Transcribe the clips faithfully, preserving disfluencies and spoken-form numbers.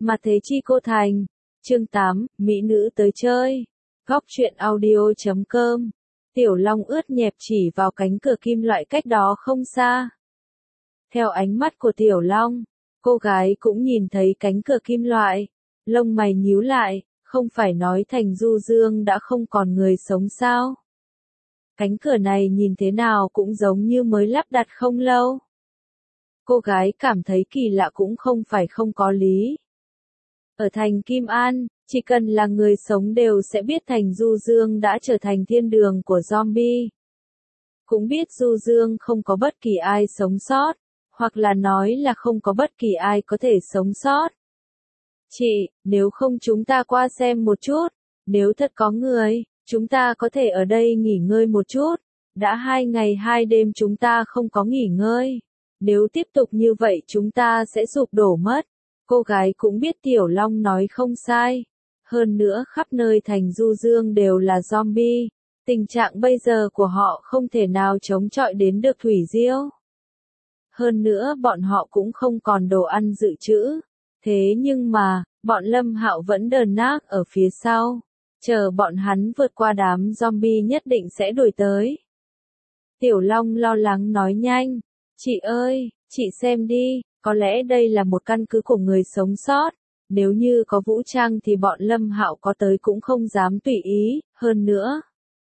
Mà thế chi cô thành. Chương tám, Mỹ nữ tới chơi. Góc truyện audio chấm com. Tiểu Long ướt nhẹp chỉ vào cánh cửa kim loại cách đó không xa. Theo ánh mắt của Tiểu Long, cô gái cũng nhìn thấy cánh cửa kim loại. Lông mày nhíu lại, không phải nói Thành Du Dương đã không còn người sống sao? Cánh cửa này nhìn thế nào cũng giống như mới lắp đặt không lâu. Cô gái cảm thấy kỳ lạ cũng không phải không có lý. Ở thành Kim An, chỉ cần là người sống đều sẽ biết Thành Du Dương đã trở thành thiên đường của zombie. Cũng biết Du Dương không có bất kỳ ai sống sót, hoặc là nói là không có bất kỳ ai có thể sống sót. Chị, nếu không chúng ta qua xem một chút, nếu thật có người, chúng ta có thể ở đây nghỉ ngơi một chút. Đã hai ngày hai đêm chúng ta không có nghỉ ngơi. Nếu tiếp tục như vậy chúng ta sẽ sụp đổ mất. Cô gái cũng biết Tiểu Long nói không sai. Hơn nữa khắp nơi Thành Du Dương đều là zombie. Tình trạng bây giờ của họ không thể nào chống chọi đến được Thủy Diêu. Hơn nữa bọn họ cũng không còn đồ ăn dự trữ. Thế nhưng mà, bọn Lâm Hạo vẫn đờn nác ở phía sau. Chờ bọn hắn vượt qua đám zombie nhất định sẽ đuổi tới. Tiểu Long lo lắng nói nhanh. Chị ơi, chị xem đi, có lẽ đây là một căn cứ của người sống sót. Nếu như có vũ trang thì bọn Lâm Hạo có tới cũng không dám tùy ý, hơn nữa.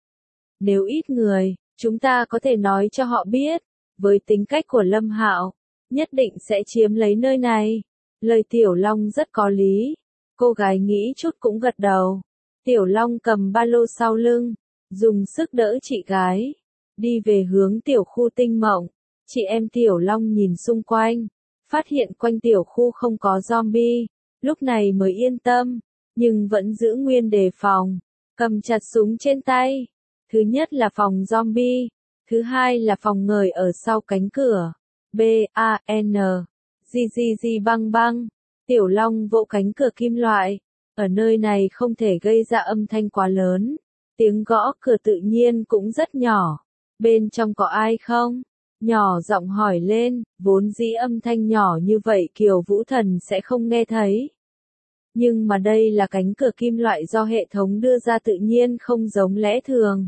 Nếu ít người, chúng ta có thể nói cho họ biết, với tính cách của Lâm Hạo, nhất định sẽ chiếm lấy nơi này. Lời Tiểu Long rất có lý. Cô gái nghĩ chút cũng gật đầu. Tiểu Long cầm ba lô sau lưng, dùng sức đỡ chị gái, đi về hướng tiểu khu Tinh Mộng. Chị em Tiểu Long nhìn xung quanh, phát hiện quanh tiểu khu không có zombie, lúc này mới yên tâm, nhưng vẫn giữ nguyên đề phòng, cầm chặt súng trên tay. Thứ nhất là phòng zombie, thứ hai là phòng người ở sau cánh cửa. B A N G G G băng băng. Tiểu Long vỗ cánh cửa kim loại. Ở nơi này không thể gây ra âm thanh quá lớn. Tiếng gõ cửa tự nhiên cũng rất nhỏ. Bên trong có ai không? Nhỏ giọng hỏi lên, vốn dĩ âm thanh nhỏ như vậy Kiều Vũ Thần sẽ không nghe thấy. Nhưng mà đây là cánh cửa kim loại do hệ thống đưa ra tự nhiên không giống lẽ thường.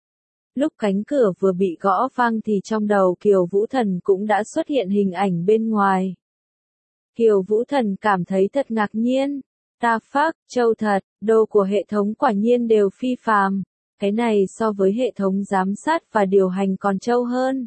Lúc cánh cửa vừa bị gõ vang thì trong đầu Kiều Vũ Thần cũng đã xuất hiện hình ảnh bên ngoài. Kiều Vũ Thần cảm thấy thật ngạc nhiên. Ta phác, châu thật, đồ của hệ thống quả nhiên đều phi phàm. Cái này so với hệ thống giám sát và điều hành còn trâu hơn.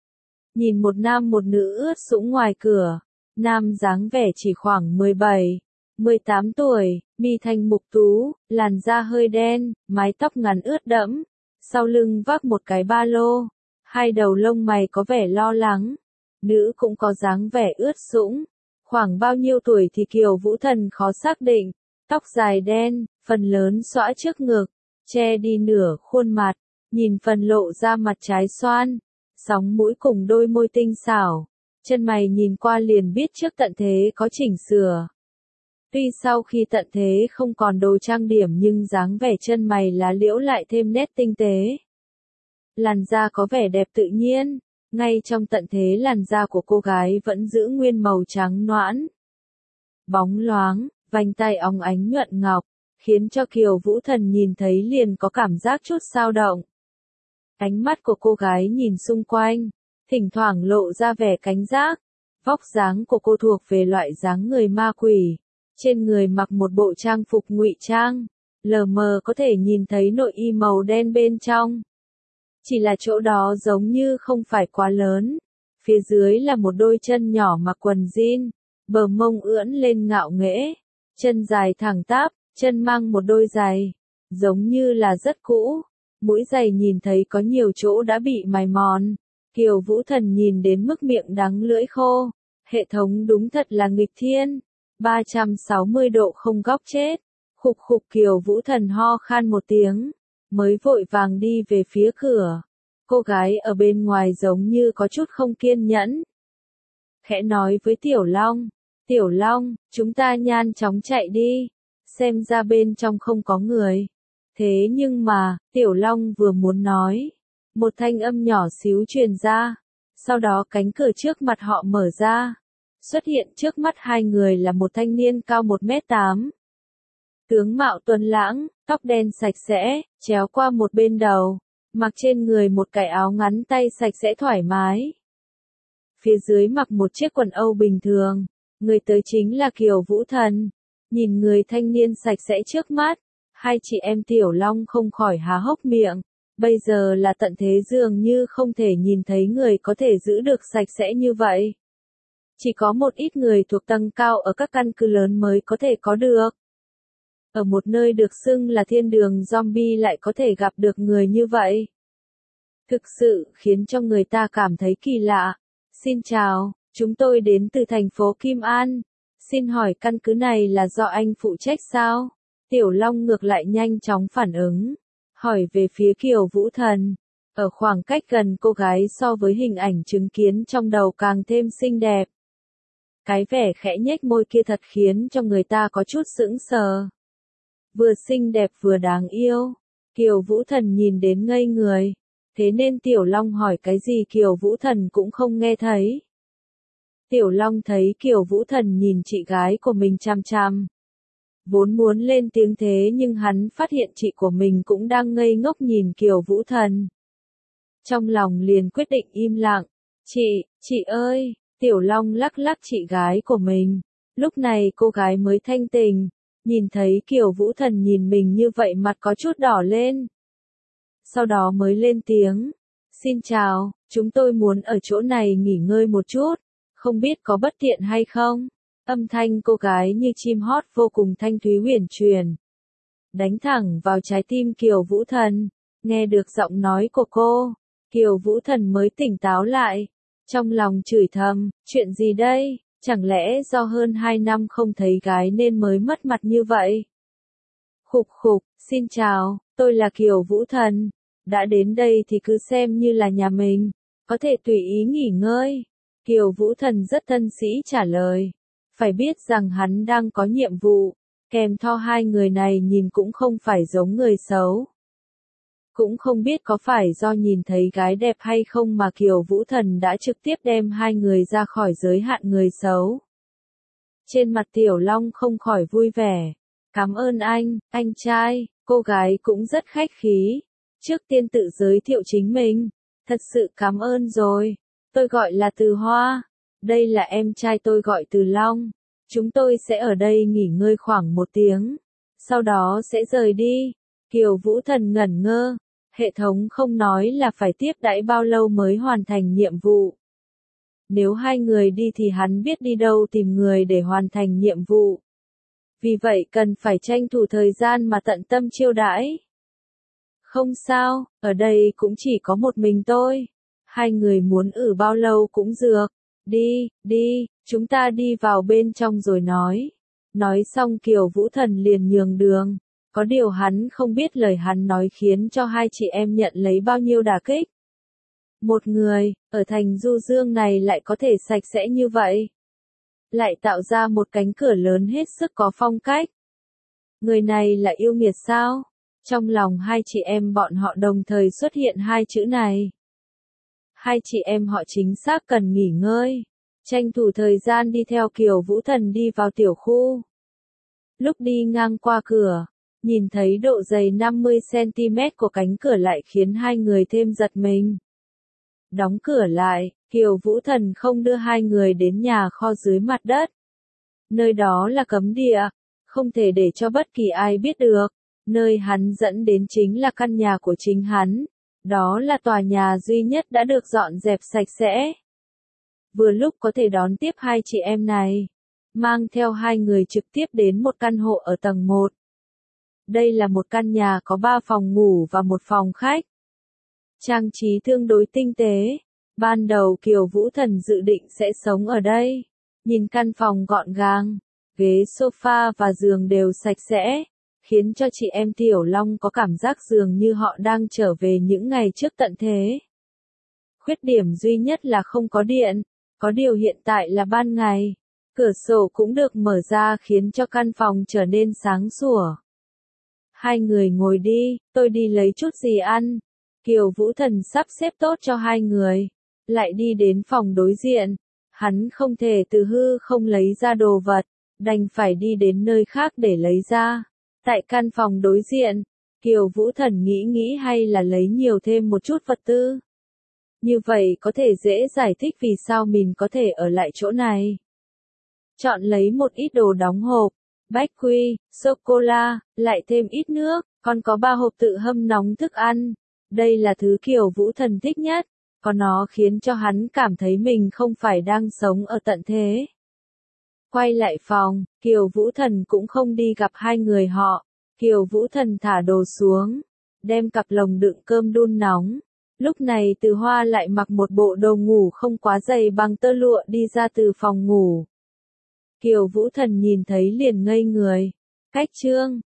Nhìn một nam một nữ ướt sũng ngoài cửa. Nam dáng vẻ chỉ khoảng mười bảy, mười tám tuổi, mi thanh mục tú, làn da hơi đen, mái tóc ngắn ướt đẫm. Sau lưng vác một cái ba lô. Hai đầu lông mày có vẻ lo lắng. Nữ cũng có dáng vẻ ướt sũng. Khoảng bao nhiêu tuổi thì Kiều Vũ Thần khó xác định. Tóc dài đen, phần lớn xõa trước ngực, che đi nửa khuôn mặt, nhìn phần lộ ra mặt trái xoan, sóng mũi cùng đôi môi tinh xảo, chân mày nhìn qua liền biết trước tận thế có chỉnh sửa. Tuy sau khi tận thế không còn đồ trang điểm nhưng dáng vẻ chân mày lá liễu lại thêm nét tinh tế. Làn da có vẻ đẹp tự nhiên, ngay trong tận thế làn da của cô gái vẫn giữ nguyên màu trắng nõn. Bóng loáng, vành tay óng ánh nhuận ngọc, khiến cho Kiều Vũ Thần nhìn thấy liền có cảm giác chút dao động. Ánh mắt của cô gái nhìn xung quanh, thỉnh thoảng lộ ra vẻ cảnh giác. Vóc dáng của cô thuộc về loại dáng người ma quỷ, trên người mặc một bộ trang phục ngụy trang, lờ mờ có thể nhìn thấy nội y màu đen bên trong. Chỉ là chỗ đó giống như không phải quá lớn, phía dưới là một đôi chân nhỏ mặc quần jean, bờ mông ưỡn lên ngạo nghễ, chân dài thẳng tắp, chân mang một đôi giày, giống như là rất cũ, mũi giày nhìn thấy có nhiều chỗ đã bị mài mòn. Kiều Vũ Thần nhìn đến mức miệng đắng lưỡi khô, hệ thống đúng thật là nghịch thiên, ba trăm sáu mươi độ không góc chết. Khục khục Kiều Vũ Thần ho khan một tiếng, mới vội vàng đi về phía cửa. Cô gái ở bên ngoài giống như có chút không kiên nhẫn. Khẽ nói với Tiểu Long, Tiểu Long, chúng ta nhanh chóng chạy đi, xem ra bên trong không có người. Thế nhưng mà, Tiểu Long vừa muốn nói, một thanh âm nhỏ xíu truyền ra, sau đó cánh cửa trước mặt họ mở ra. Xuất hiện trước mắt hai người là một thanh niên cao một mét tám. Tướng mạo tuấn lãng, tóc đen sạch sẽ, chéo qua một bên đầu, mặc trên người một cái áo ngắn tay sạch sẽ thoải mái. Phía dưới mặc một chiếc quần âu bình thường, người tới chính là Kiều Vũ Thần. Nhìn người thanh niên sạch sẽ trước mắt, hai chị em Tiểu Long không khỏi há hốc miệng, bây giờ là tận thế dường như không thể nhìn thấy người có thể giữ được sạch sẽ như vậy. Chỉ có một ít người thuộc tầng cao ở các căn cứ lớn mới có thể có được. Ở một nơi được xưng là thiên đường zombie lại có thể gặp được người như vậy. Thực sự khiến cho người ta cảm thấy kỳ lạ. Xin chào, chúng tôi đến từ thành phố Kim An. Xin hỏi căn cứ này là do anh phụ trách sao? Tiểu Long ngược lại nhanh chóng phản ứng. Hỏi về phía Kiều Vũ Thần. Ở khoảng cách gần cô gái so với hình ảnh chứng kiến trong đầu càng thêm xinh đẹp. Cái vẻ khẽ nhếch môi kia thật khiến cho người ta có chút sững sờ. Vừa xinh đẹp vừa đáng yêu. Kiều Vũ Thần nhìn đến ngây người. Thế nên Tiểu Long hỏi cái gì Kiều Vũ Thần cũng không nghe thấy. Tiểu Long thấy Kiều Vũ Thần nhìn chị gái của mình chằm chằm. Vốn muốn lên tiếng thế nhưng hắn phát hiện chị của mình cũng đang ngây ngốc nhìn Kiều Vũ Thần. Trong lòng liền quyết định im lặng. Chị, chị ơi, Tiểu Long lắc lắc chị gái của mình. Lúc này cô gái mới thanh tình. Nhìn thấy Kiều Vũ Thần nhìn mình như vậy mặt có chút đỏ lên. Sau đó mới lên tiếng. Xin chào, chúng tôi muốn ở chỗ này nghỉ ngơi một chút. Không biết có bất tiện hay không? Âm thanh cô gái như chim hót vô cùng thanh thúy huyền truyền. Đánh thẳng vào trái tim Kiều Vũ Thần. Nghe được giọng nói của cô, Kiều Vũ Thần mới tỉnh táo lại. Trong lòng chửi thầm, chuyện gì đây? Chẳng lẽ do hơn hai năm không thấy gái nên mới mất mặt như vậy? Khục khục, xin chào, tôi là Kiều Vũ Thần. Đã đến đây thì cứ xem như là nhà mình, có thể tùy ý nghỉ ngơi. Kiều Vũ Thần rất thân sĩ trả lời. Phải biết rằng hắn đang có nhiệm vụ, kèm theo hai người này nhìn cũng không phải giống người xấu. Cũng không biết có phải do nhìn thấy gái đẹp hay không mà Kiều Vũ Thần đã trực tiếp đem hai người ra khỏi giới hạn người xấu. Trên mặt Tiểu Long không khỏi vui vẻ. Cảm ơn anh, anh trai, cô gái cũng rất khách khí. Trước tiên tự giới thiệu chính mình. Thật sự cảm ơn rồi. Tôi gọi là Từ Hoa. Đây là em trai tôi gọi Từ Long. Chúng tôi sẽ ở đây nghỉ ngơi khoảng một tiếng. Sau đó sẽ rời đi. Kiều Vũ Thần ngẩn ngơ. Hệ thống không nói là phải tiếp đãi bao lâu mới hoàn thành nhiệm vụ. Nếu hai người đi thì hắn biết đi đâu tìm người để hoàn thành nhiệm vụ. Vì vậy cần phải tranh thủ thời gian mà tận tâm chiêu đãi. Không sao, ở đây cũng chỉ có một mình tôi. Hai người muốn ở bao lâu cũng được. Đi, đi, chúng ta đi vào bên trong rồi nói. Nói xong Kiều Vũ Thần liền nhường đường. Có điều hắn không biết lời hắn nói khiến cho hai chị em nhận lấy bao nhiêu đả kích. Một người, ở thành Du Dương này lại có thể sạch sẽ như vậy. Lại tạo ra một cánh cửa lớn hết sức có phong cách. Người này là yêu nghiệt sao? Trong lòng hai chị em bọn họ đồng thời xuất hiện hai chữ này. Hai chị em họ chính xác cần nghỉ ngơi. Tranh thủ thời gian đi theo Kiều Vũ Thần đi vào tiểu khu. Lúc đi ngang qua cửa, nhìn thấy độ dày năm mươi xăng ti mét của cánh cửa lại khiến hai người thêm giật mình. Đóng cửa lại, Kiều Vũ Thần không đưa hai người đến nhà kho dưới mặt đất. Nơi đó là cấm địa, không thể để cho bất kỳ ai biết được. Nơi hắn dẫn đến chính là căn nhà của chính hắn. Đó là tòa nhà duy nhất đã được dọn dẹp sạch sẽ. Vừa lúc có thể đón tiếp hai chị em này. Mang theo hai người trực tiếp đến một căn hộ ở tầng một. Đây là một căn nhà có ba phòng ngủ và một phòng khách. Trang trí tương đối tinh tế. Ban đầu Kiều Vũ Thần dự định sẽ sống ở đây. Nhìn căn phòng gọn gàng, ghế sofa và giường đều sạch sẽ, khiến cho chị em Tiểu Long có cảm giác dường như họ đang trở về những ngày trước tận thế. Khuyết điểm duy nhất là không có điện, có điều hiện tại là ban ngày. Cửa sổ cũng được mở ra khiến cho căn phòng trở nên sáng sủa. Hai người ngồi đi, tôi đi lấy chút gì ăn. Kiều Vũ Thần sắp xếp tốt cho hai người. Lại đi đến phòng đối diện. Hắn không thể từ hư không lấy ra đồ vật, đành phải đi đến nơi khác để lấy ra. Tại căn phòng đối diện, Kiều Vũ Thần nghĩ nghĩ hay là lấy nhiều thêm một chút vật tư. Như vậy có thể dễ giải thích vì sao mình có thể ở lại chỗ này. Chọn lấy một ít đồ đóng hộp, bách quy, sô-cô-la, lại thêm ít nước, còn có ba hộp tự hâm nóng thức ăn. Đây là thứ Kiều Vũ Thần thích nhất, có nó khiến cho hắn cảm thấy mình không phải đang sống ở tận thế. Quay lại phòng, Kiều Vũ Thần cũng không đi gặp hai người họ. Kiều Vũ Thần thả đồ xuống, đem cặp lồng đựng cơm đun nóng. Lúc này Từ Hoa lại mặc một bộ đồ ngủ không quá dày bằng tơ lụa đi ra từ phòng ngủ. Kiều Vũ Thần nhìn thấy liền ngây người. Cách chương